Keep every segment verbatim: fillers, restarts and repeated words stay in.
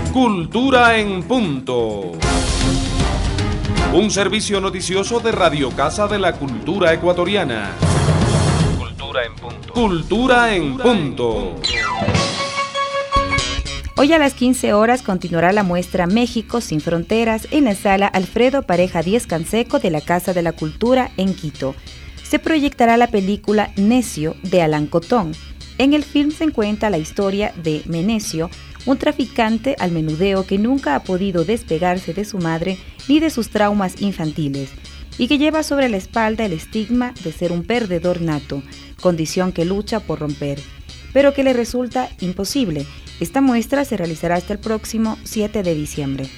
Cultura en punto. Un servicio noticioso de Radio Casa de la Cultura Ecuatoriana. Cultura en punto. Cultura en punto. Hoy a las quince horas continuará la muestra México sin Fronteras en la sala Alfredo Pareja Díez Canseco de la Casa de la Cultura en Quito. Se proyectará la película Necio de Alan Cotón. En el film se cuenta la historia de Menecio, un traficante al menudeo que nunca ha podido despegarse de su madre ni de sus traumas infantiles, y que lleva sobre la espalda el estigma de ser un perdedor nato, condición que lucha por romper, pero que le resulta imposible. Esta muestra se realizará hasta el próximo siete de diciembre.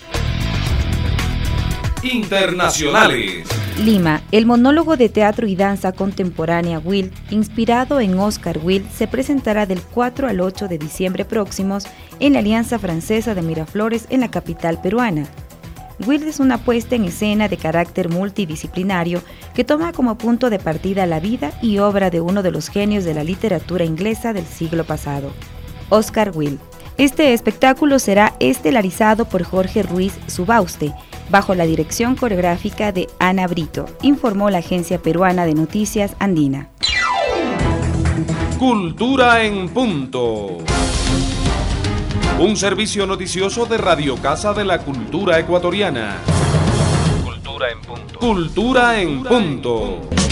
Internacionales. Lima, el monólogo de teatro y danza contemporánea Wilde, inspirado en Oscar Wilde, se presentará del cuatro al ocho de diciembre próximos en la Alianza Francesa de Miraflores en la capital peruana. Wilde es una puesta en escena de carácter multidisciplinario que toma como punto de partida la vida y obra de uno de los genios de la literatura inglesa del siglo pasado, Oscar Wilde. Este espectáculo será estelarizado por Jorge Ruiz Subauste, bajo la dirección coreográfica de Ana Brito, informó la agencia peruana de noticias Andina. Cultura en punto. Un servicio noticioso de Radio Casa de la Cultura Ecuatoriana. Cultura en punto. Cultura en punto.